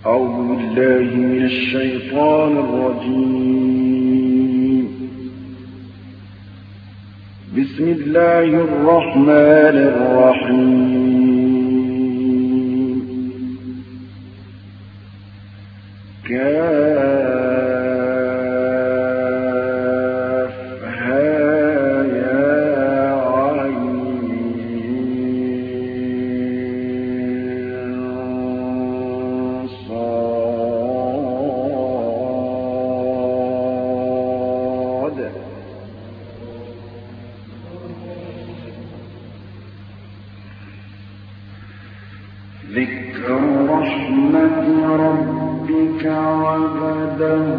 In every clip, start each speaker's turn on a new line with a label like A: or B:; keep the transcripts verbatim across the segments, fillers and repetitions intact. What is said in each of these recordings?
A: أعوذ بالله من الشيطان الرجيم. بسم الله الرحمن الرحيم. كافها يا عين صاد. ذكر رحمة ربك عبده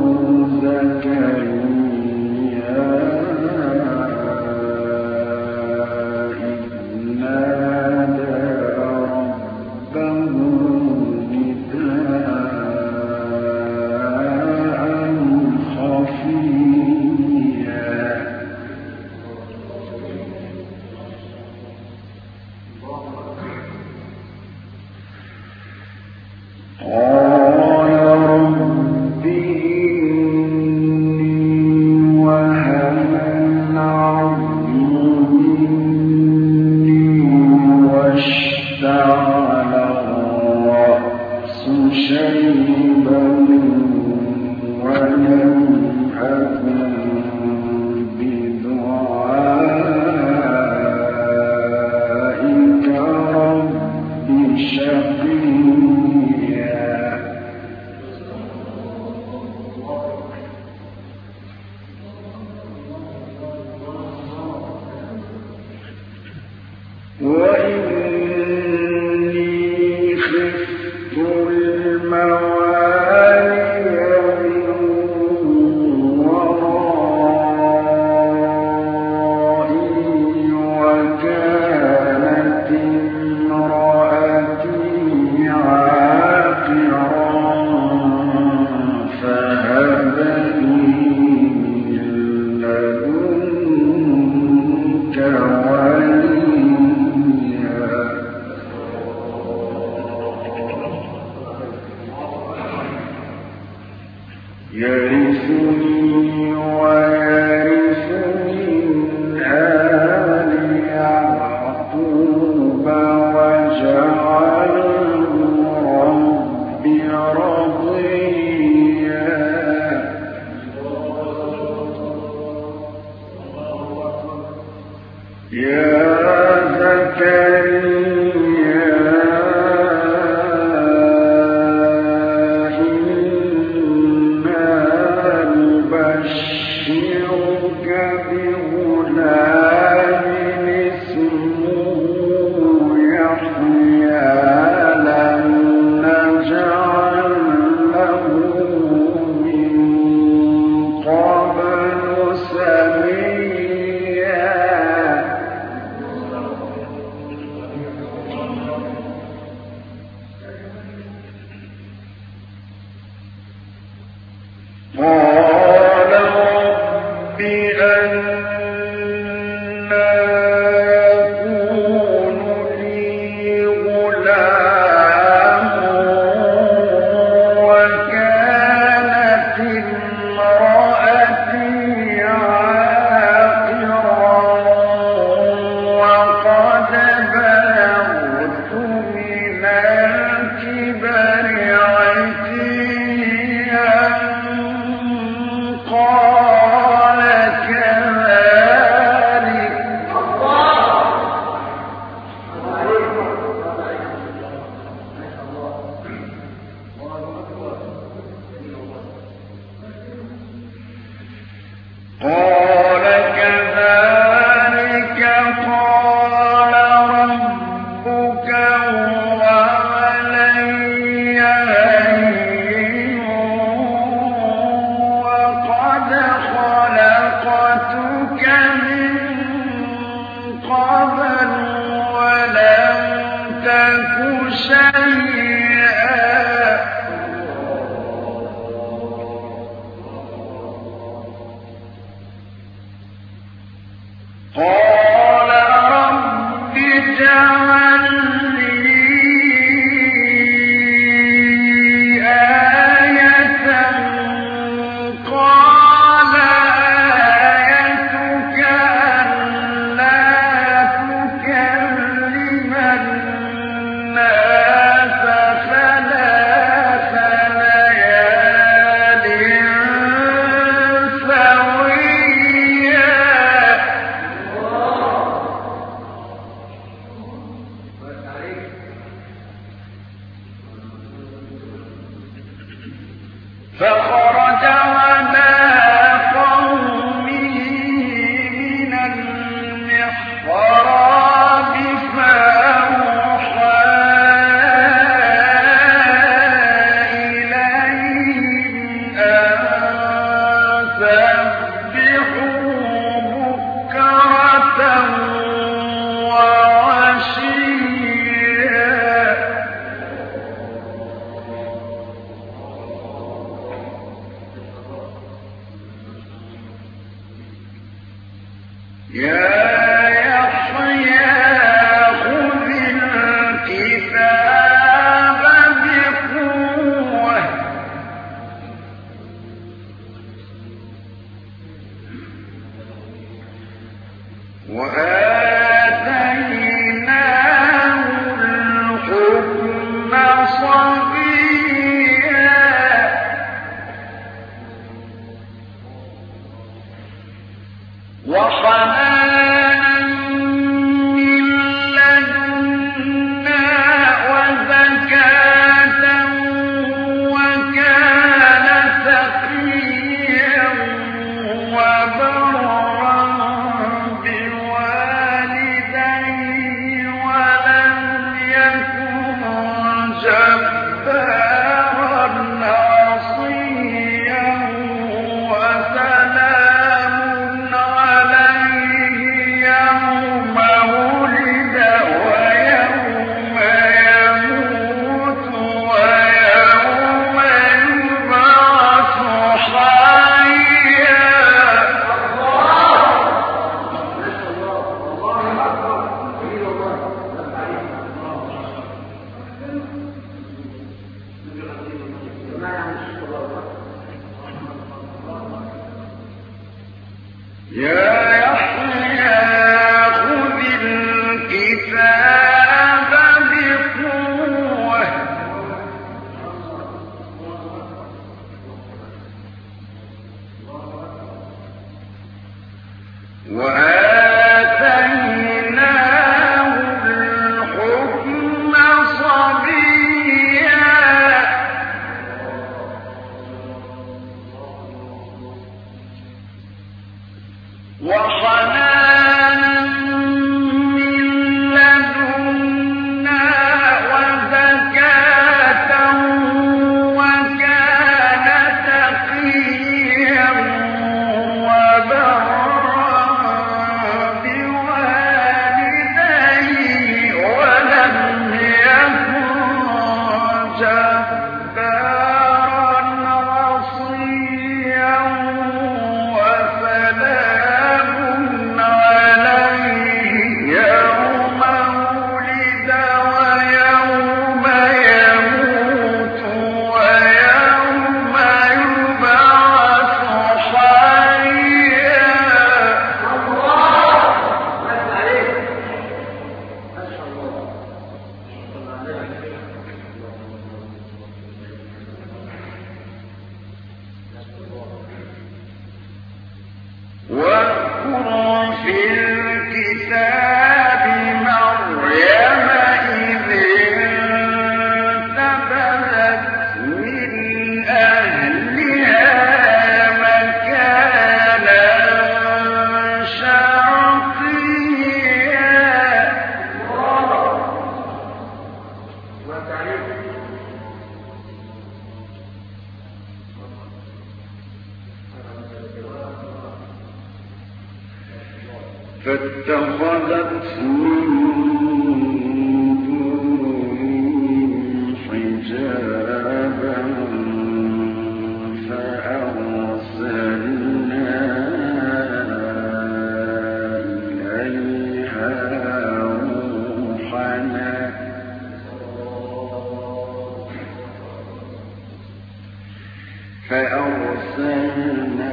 A: زكريا إذ نادى ربه نداء خفيا. قال رب إني وهن عظمي مني واشتعل الرأس شيبا ولم أكن بدعائك رب شقيا. وإني خفت الموالي من ورائي وكانت امرأتي عاقرا فهب لي من لدنك وليا. يرثني ويرث من آل يعقوب واجعله رب رضيا. يا زكريا إنا نبشرك بغلام اسمه يحيى لم نجعل له من قبل سميا. قال رب أنى يكون لي غلام وكانت امرأتي عاقرا وقد بلغت من الكبر عتيا فخرج على قومه من المحراب فأوحى إليهم أن سبحوا بكرة وعشيا يا يحيى خذ الكتاب بقوة وآتيناه الحكم صبيا وحنانا من لدنا وزكاة وكان تقيا وبرا بوالديه ولم يكن جبارا عصيا وسلام عليه يوم ولد ويوم يموت ويوم يبعث حيا يا يحيى خذ الكتاب بقوة وآتيناه الحكم صبيا وحنانا من لدنا وزكاة وكان تقيا وبرا بوالديه ولم يكن جبارا عصيا وسلام عليه يوم ولد ويوم يموت ويوم يبعث حيا واذكر في الكتاب مريم إذ انتبذت من أهلها مكانا شرقيا فاتخذت من دونهم حجابا فأرسلنا إليها روحنا فأرسلنا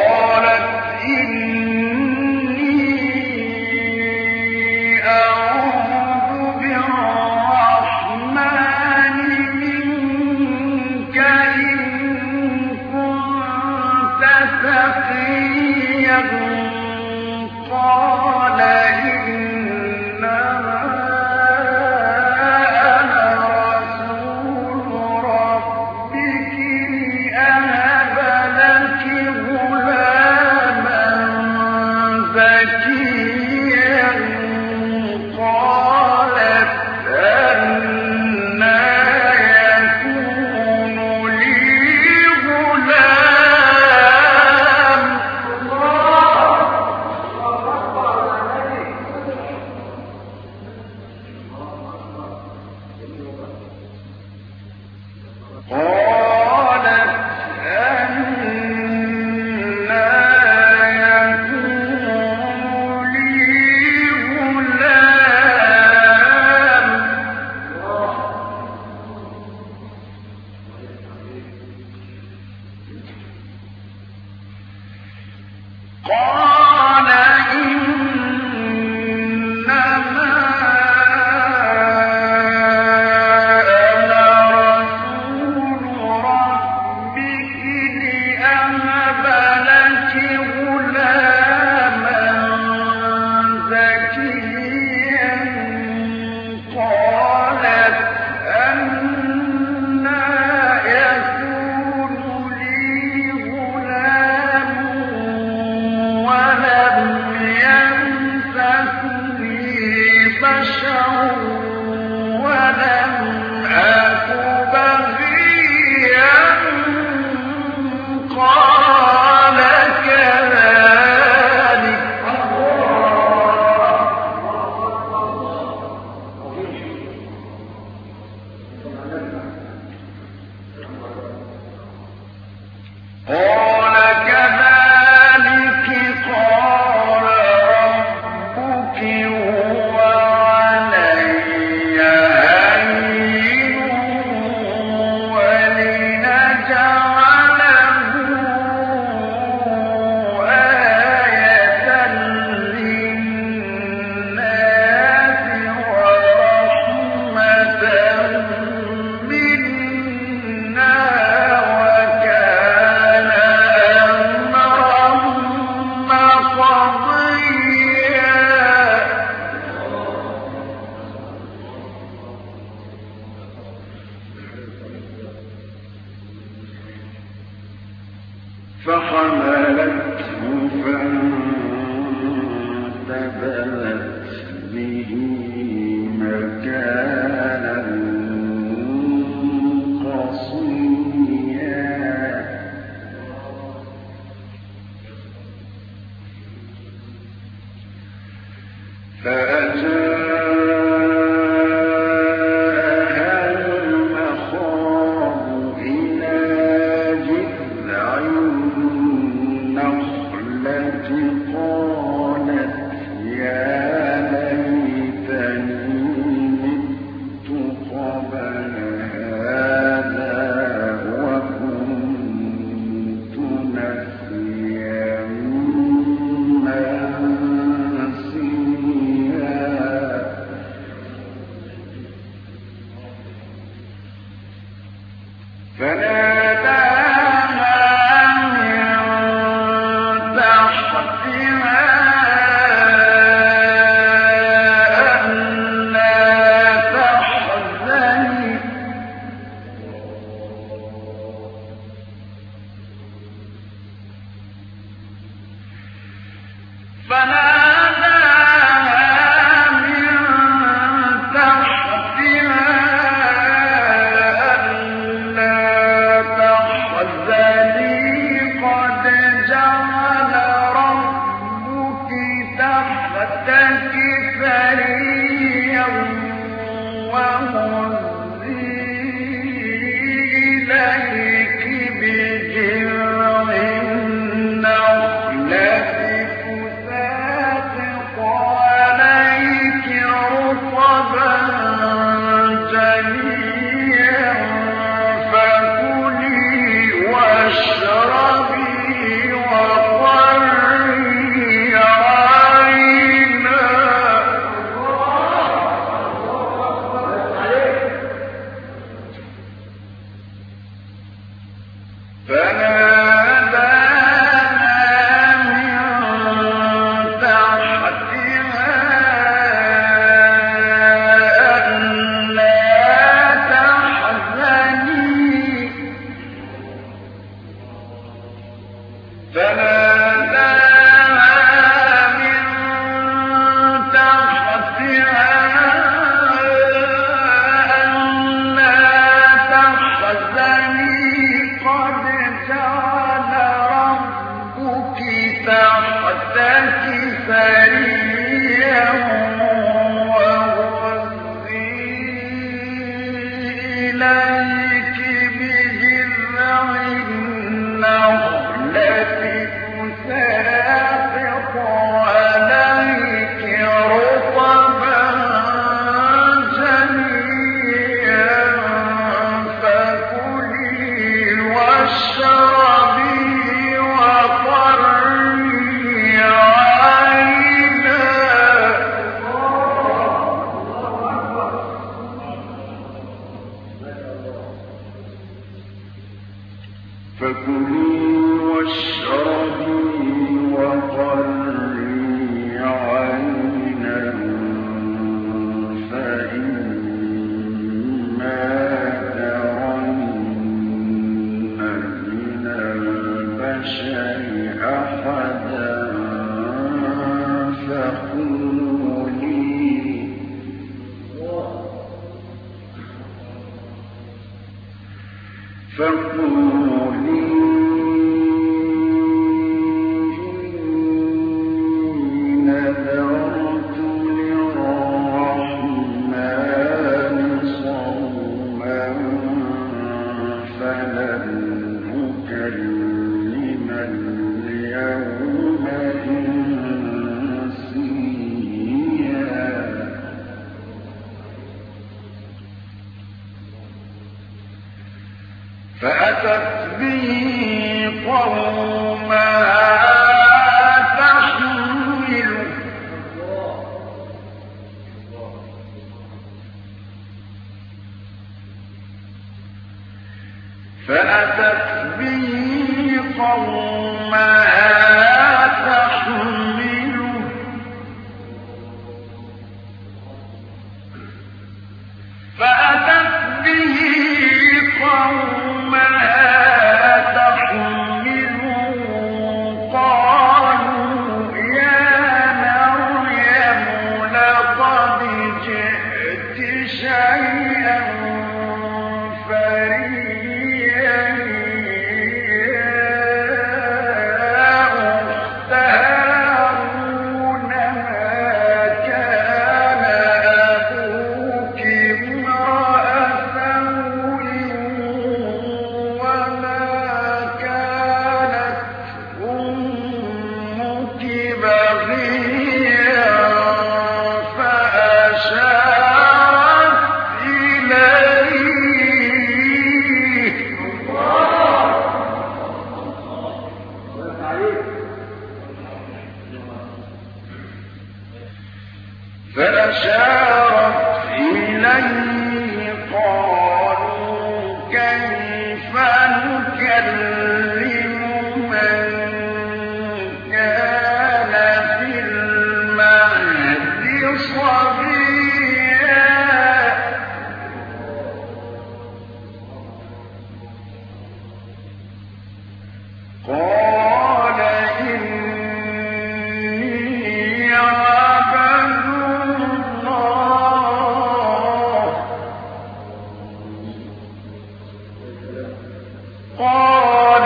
A: قالت إني أعوذ فأتت به قومها تحمله فأتت به قومها تحمله فأتت به قومها تحمله قالوا يا مريم فأشارت إليه قالوا كيف نكلم من كان في المهد صبيا قال إني عبد الله قال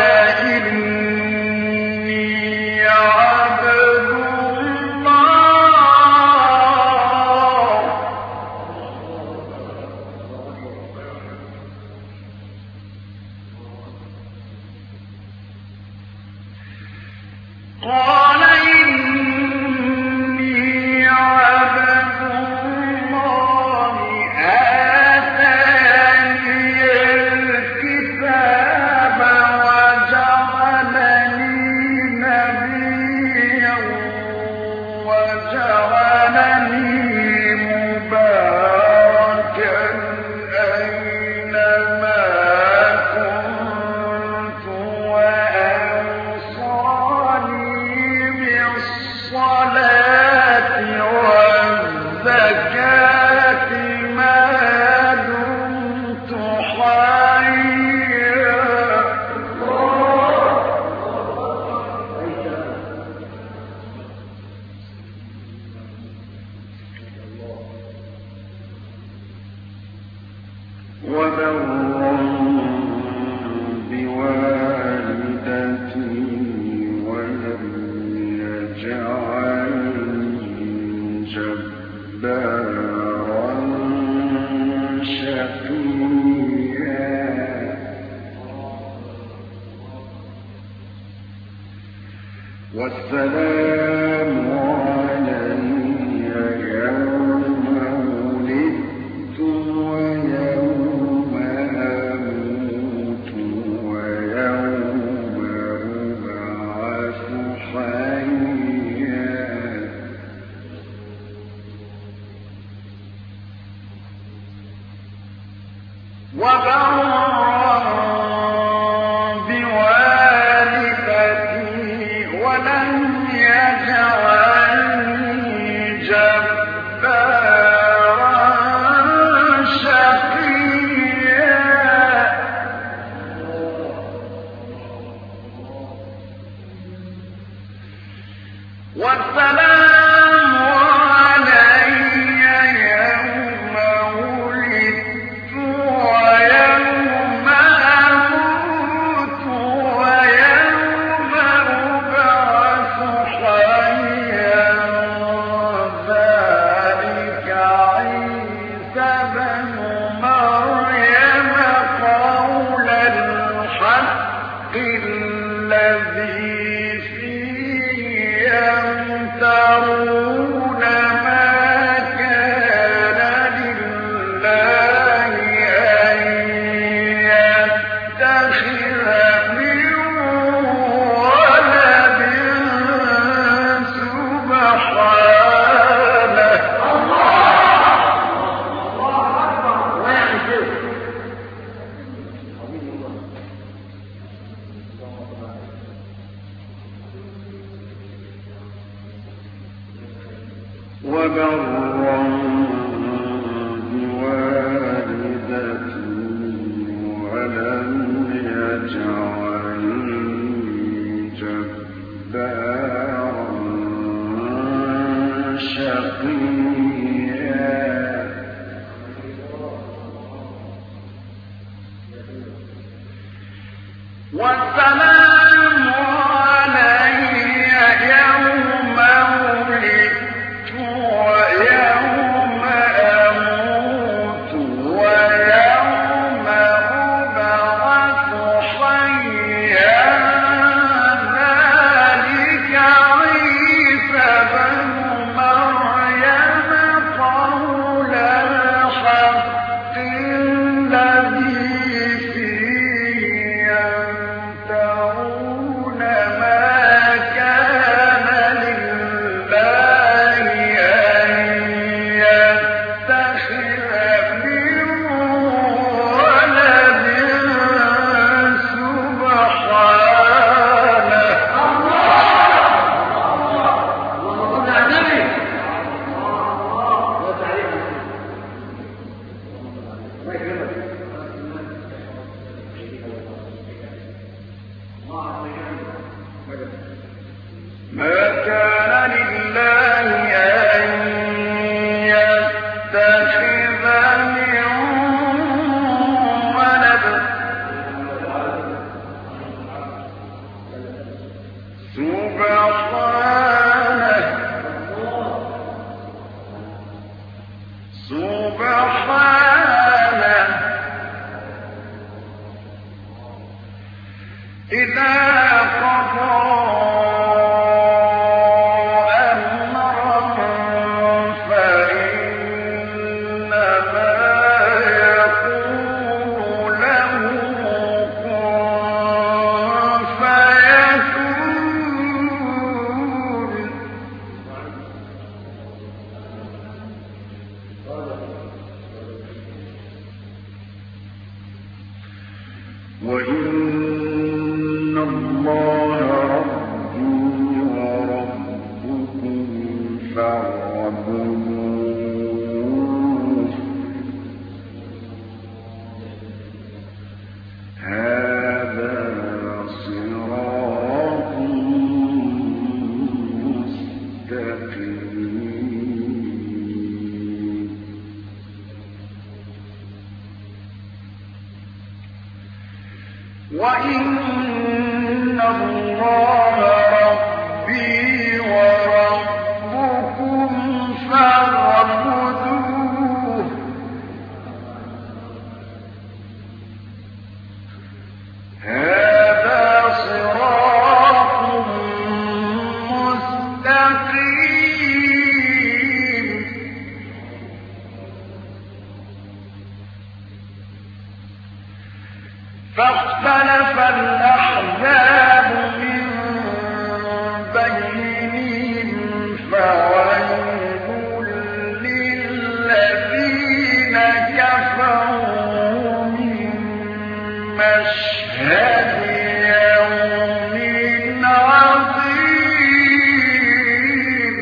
A: إني عبد الله قال إني عبد الله آتاني الكتاب وجعلني نبيا وجعلني مباركا أينما كنت وأوصاني بالصلاة والزكاة ما دمت حيا وبرا بوالدتي ولم يجعلني جبارا شقيا والسلام علي يوم ولدت ويوم أموت ويوم أبعث حيا وبرا بوالدتي ولم يجعلني جبارا شقيا والسلام علي يوم ولدت ويوم أموت ويوم أبعث حيا ذلك عيسى بن مريم قول الحق الذي فيه يمترون ما كان لله أن يتخذ من ولد سبحانه وبرا بوالدتي ولم يجعلني جبارا شقيا والسلام علي يوم ولدت ويوم أموت ويوم أبعث حيا ذلك عيسى بن مريم قول الحق الذي فيه يمترون سبحانه إذا قضى أمرا فإنما يقول له كن فيكون. وإن الله ربي وربكم فاعبدوه هذا صراط مستقيم. وإن الله ربي وربكم فاعبدوه هذا صراط مستقيم. فاختلف الأحزاب من بينهم فويل للذين كفروا من مشهد يوم عظيم.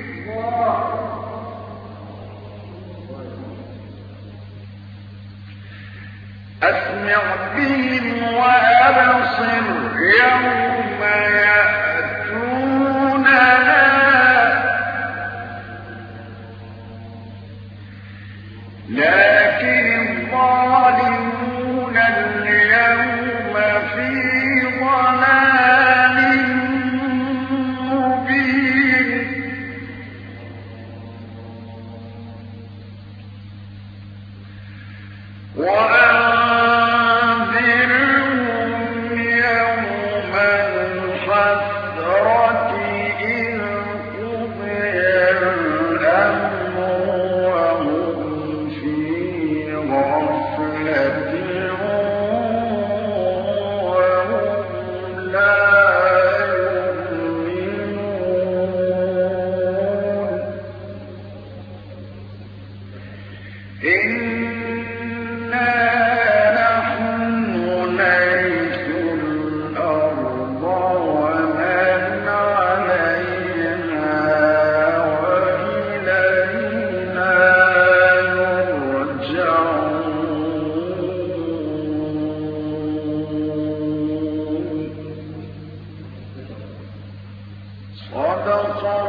A: أسمع بهم وأبصر يوم يأتوننا لكن الظالمون اليوم في ضلال مبين. وأنذرهم يوم الحسرة إذ قضي الأمر وهم في غفلة وهم لا يؤمنون. إنا نحن نرث الأرض ومن عليها وإلينا يرجعون. صدق